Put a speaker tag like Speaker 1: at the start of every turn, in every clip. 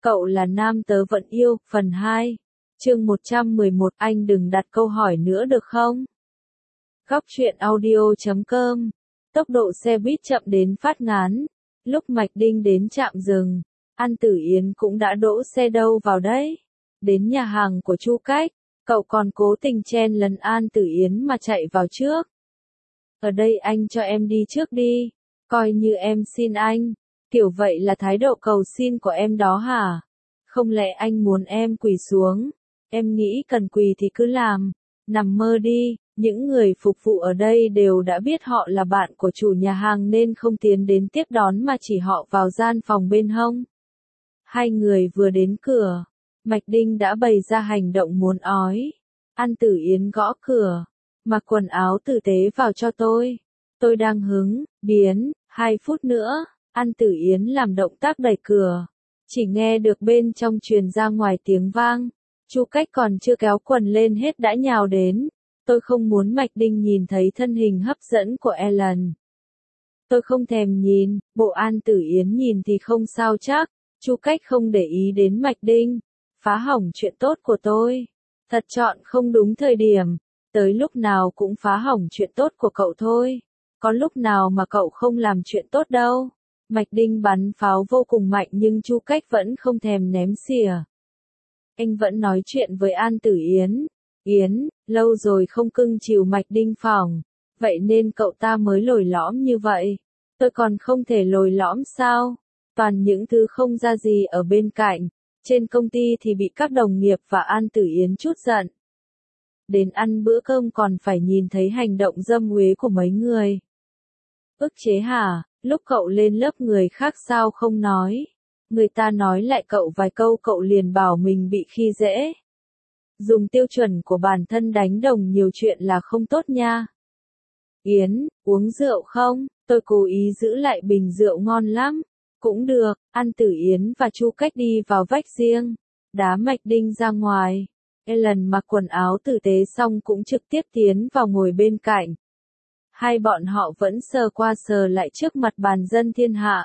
Speaker 1: Cậu là nam tớ vẫn yêu, phần 2. Chương 111, anh đừng đặt câu hỏi nữa được không? Góc truyện audio.com. Tốc độ xe buýt chậm đến phát ngán. Lúc Mạch Đinh đến trạm dừng, An Tử Yến cũng đã đỗ xe đâu vào đấy. Đến nhà hàng của Chu Cách, cậu còn cố tình chen lấn An Tử Yến mà chạy vào trước. Ở đây anh cho em đi trước đi, coi như em xin anh. Kiểu vậy là thái độ cầu xin của em đó hả? Không lẽ anh muốn em quỳ xuống? Em nghĩ cần quỳ thì cứ làm. Nằm mơ đi, những người phục vụ ở đây đều đã biết họ là bạn của chủ nhà hàng nên không tiến đến tiếp đón mà chỉ họ vào gian phòng bên hông. Hai người vừa đến cửa, Mạch Đinh đã bày ra hành động muốn ói. An Tử Yến gõ cửa. Mặc quần áo tử tế vào cho tôi. Tôi đang hứng, biến, 2 phút nữa. An Tử Yến làm động tác đẩy cửa. Chỉ nghe được bên trong truyền ra ngoài tiếng vang. Chu Cách còn chưa kéo quần lên hết đã nhào đến. Tôi không muốn Mạch Đinh nhìn thấy thân hình hấp dẫn của Ellen. Tôi không thèm nhìn, bộ An Tử Yến nhìn thì không sao chắc. Chu Cách không để ý đến Mạch Đinh. Phá hỏng chuyện tốt của tôi. Thật chọn không đúng thời điểm. Tới lúc nào cũng phá hỏng chuyện tốt của cậu thôi. Có lúc nào mà cậu không làm chuyện tốt đâu. Mạch Đinh bắn pháo vô cùng mạnh nhưng Chu Cách vẫn không thèm ném xỉa. Anh vẫn nói chuyện với An Tử Yến. Yến, lâu rồi không cưng chiều Mạch Đinh phòng. Vậy nên cậu ta mới lồi lõm như vậy. Tôi còn không thể lồi lõm sao? Toàn những thứ không ra gì ở bên cạnh. Trên công ty thì bị các đồng nghiệp và An Tử Yến trút giận. Đến ăn bữa cơm còn phải nhìn thấy hành động dâm uế của mấy người. Ức chế hả? Lúc cậu lên lớp người khác sao không nói? Người ta nói lại cậu vài câu cậu liền bảo mình bị khi dễ. Dùng tiêu chuẩn của bản thân đánh đồng nhiều chuyện là không tốt nha. Yến, uống rượu không? Tôi cố ý giữ lại bình rượu ngon lắm. Cũng được, An Tử Yến và Chu Cách đi vào vách riêng. Đá Mạch Đinh ra ngoài. Ellen mặc quần áo tử tế xong cũng trực tiếp tiến vào ngồi bên cạnh. Hai bọn họ vẫn sờ qua sờ lại trước mặt bàn dân thiên hạ.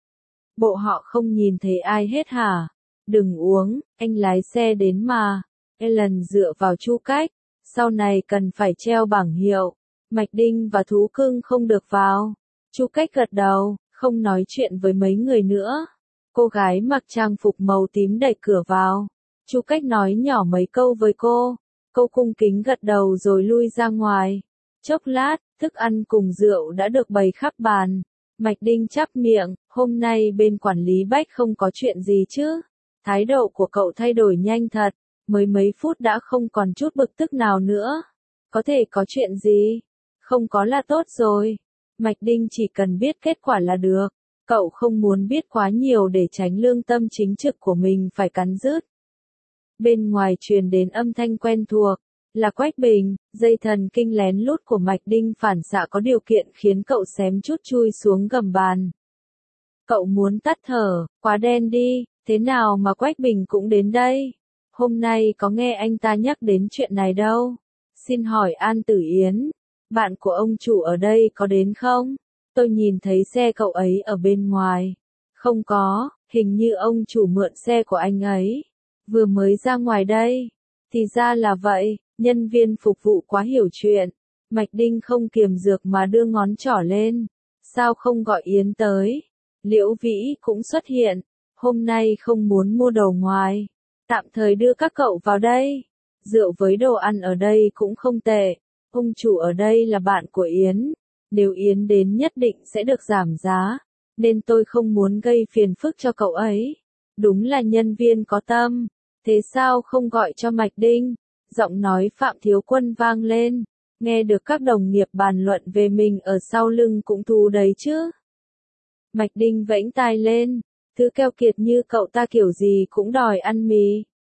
Speaker 1: Bộ họ không nhìn thấy ai hết hả? Đừng uống, anh lái xe đến mà. Ellen dựa vào Chu Cách. Sau này cần phải treo bảng hiệu. Mạch Đinh và thú cưng không được vào. Chu Cách gật đầu, không nói chuyện với mấy người nữa. Cô gái mặc trang phục màu tím đẩy cửa vào. Chu Cách nói nhỏ mấy câu với cô. Cô cung kính gật đầu rồi lui ra ngoài. Chốc lát, thức ăn cùng rượu đã được bày khắp bàn. Mạch Đinh chắp miệng, hôm nay bên quản lý Bách không có chuyện gì chứ? Thái độ của cậu thay đổi nhanh thật, mới mấy phút đã không còn chút bực tức nào nữa. Có thể có chuyện gì? Không có là tốt rồi. Mạch Đinh chỉ cần biết kết quả là được. Cậu không muốn biết quá nhiều để tránh lương tâm chính trực của mình phải cắn rứt. Bên ngoài truyền đến âm thanh quen thuộc. Là Quách Bình, dây thần kinh lén lút của Mạch Đinh phản xạ có điều kiện khiến cậu xém chút chui xuống gầm bàn. Cậu muốn tắt thở, quá đen đi, thế nào mà Quách Bình cũng đến đây? Hôm nay có nghe anh ta nhắc đến chuyện này đâu. Xin hỏi An Tử Yến, bạn của ông chủ ở đây có đến không? Tôi nhìn thấy xe cậu ấy ở bên ngoài. Không có, hình như ông chủ mượn xe của anh ấy. Vừa mới ra ngoài đây. Thì ra là vậy. Nhân viên phục vụ quá hiểu chuyện. Mạch Đinh không kiềm dược mà đưa ngón trỏ lên. Sao không gọi Yến tới? Liễu Vĩ cũng xuất hiện. Hôm nay không muốn mua đồ ngoài. Tạm thời đưa các cậu vào đây. Rượu với đồ ăn ở đây cũng không tệ. Ông chủ ở đây là bạn của Yến. Nếu Yến đến nhất định sẽ được giảm giá. Nên tôi không muốn gây phiền phức cho cậu ấy. Đúng là nhân viên có tâm. Thế sao không gọi cho Mạch Đinh? Giọng nói Phạm Thiếu Quân vang lên, nghe được các đồng nghiệp bàn luận về mình ở sau lưng cũng thú đấy chứ. Mạch Đinh vẫy tai lên, thứ keo kiệt như cậu ta kiểu gì cũng đòi ăn mì.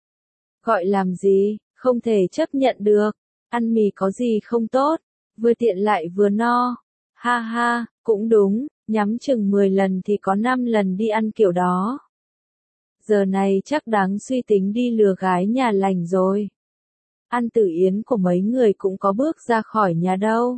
Speaker 1: Gọi làm gì, không thể chấp nhận được, ăn mì có gì không tốt, vừa tiện lại vừa no. Ha ha, cũng đúng, nhắm chừng 10 lần thì có 5 lần đi ăn kiểu đó. Giờ này chắc đáng suy tính đi lừa gái nhà lành rồi. An Tử Yến của mấy người cũng có bước ra khỏi nhà đâu.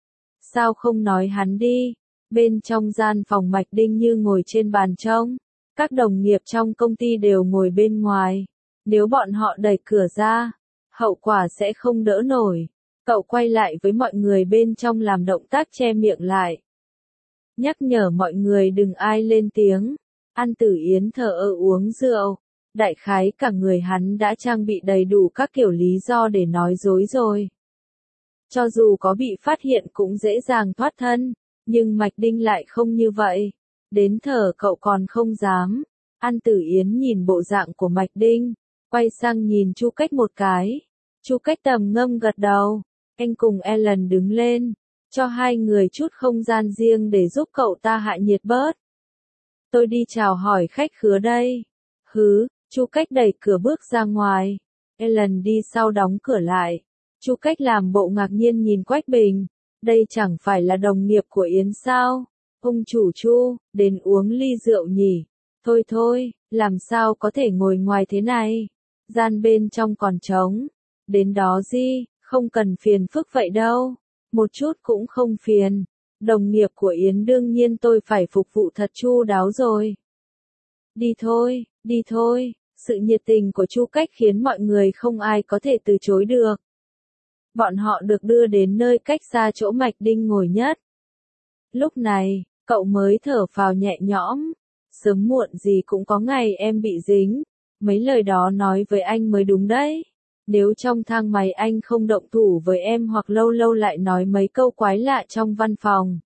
Speaker 1: Sao không nói hắn đi? Bên trong gian phòng Mạch Đinh như ngồi trên bàn trông. Các đồng nghiệp trong công ty đều ngồi bên ngoài. Nếu bọn họ đẩy cửa ra, hậu quả sẽ không đỡ nổi. Cậu quay lại với mọi người bên trong làm động tác che miệng lại. Nhắc nhở mọi người đừng ai lên tiếng. An Tử Yến thờ ơ uống rượu. Đại khái cả người hắn đã trang bị đầy đủ các kiểu lý do để nói dối rồi. Cho dù có bị phát hiện cũng dễ dàng thoát thân, nhưng Mạch Đinh lại không như vậy. Đến thở cậu còn không dám. An Tử Yến nhìn bộ dạng của Mạch Đinh, quay sang nhìn Chu Cách một cái. Chu Cách trầm ngâm gật đầu. Anh cùng Ellen đứng lên, cho hai người chút không gian riêng để giúp cậu ta hạ nhiệt bớt. Tôi đi chào hỏi khách khứa đây. Hứ, Chu Cách đẩy cửa bước ra ngoài. Ellen đi sau đóng cửa lại. Chu Cách làm bộ ngạc nhiên nhìn Quách Bình. Đây chẳng phải là đồng nghiệp của Yến sao? Ông chủ Chu, đến uống ly rượu nhỉ? Thôi thôi, làm sao có thể ngồi ngoài thế này? Gian bên trong còn trống. Đến đó gì, không cần phiền phức vậy đâu. Một chút cũng không phiền. Đồng nghiệp của Yến đương nhiên tôi phải phục vụ thật chu đáo rồi. Đi thôi, đi thôi. Sự nhiệt tình của Chu Cách khiến mọi người không ai có thể từ chối được. Bọn họ được đưa đến nơi cách xa chỗ Mạch Đinh ngồi nhất. Lúc này, cậu mới thở phào nhẹ nhõm. Sớm muộn gì cũng có ngày em bị dính. Mấy lời đó nói với anh mới đúng đấy. Nếu trong thang máy anh không động thủ với em hoặc lâu lâu lại nói mấy câu quái lạ trong văn phòng.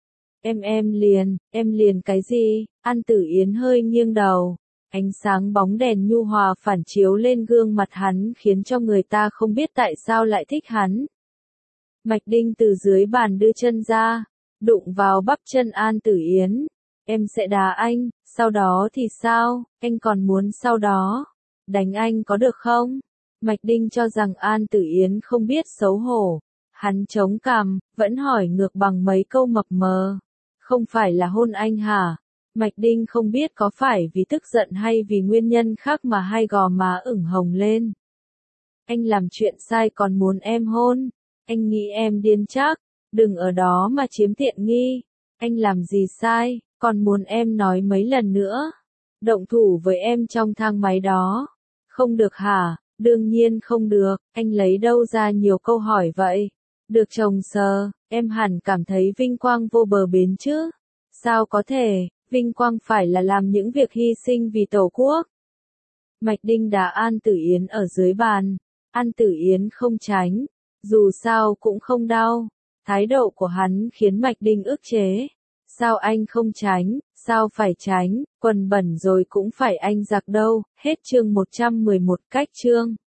Speaker 1: Em liền cái gì? An Tử Yến hơi nghiêng đầu. Ánh sáng bóng đèn nhu hòa phản chiếu lên gương mặt hắn khiến cho người ta không biết tại sao lại thích hắn. Mạch Đinh từ dưới bàn đưa chân ra, đụng vào bắp chân An Tử Yến. Em sẽ đá anh, sau đó thì sao? Anh còn muốn sau đó? Đánh anh có được không? Mạch Đinh cho rằng An Tử Yến không biết xấu hổ. Hắn chống cằm, vẫn hỏi ngược bằng mấy câu mập mờ. Không phải là hôn anh hả? Mạch Đinh không biết có phải vì tức giận hay vì nguyên nhân khác mà hai gò má ửng hồng lên. Anh làm chuyện sai còn muốn em hôn. Anh nghĩ em điên chắc. Đừng ở đó mà chiếm tiện nghi. Anh làm gì sai, còn muốn em nói mấy lần nữa. Động thủ với em trong thang máy đó. Không được hả? Đương nhiên không được. Anh lấy đâu ra nhiều câu hỏi vậy? Được chồng sờ, em hẳn cảm thấy vinh quang vô bờ bến chứ. Sao có thể, vinh quang phải là làm những việc hy sinh vì Tổ quốc. Mạch Đinh đá An Tử Yến ở dưới bàn. An Tử Yến không tránh. Dù sao cũng không đau. Thái độ của hắn khiến Mạch Đinh ức chế. Sao anh không tránh, sao phải tránh, quần bẩn rồi cũng phải anh giặt đâu. Hết chương 111 cách chương.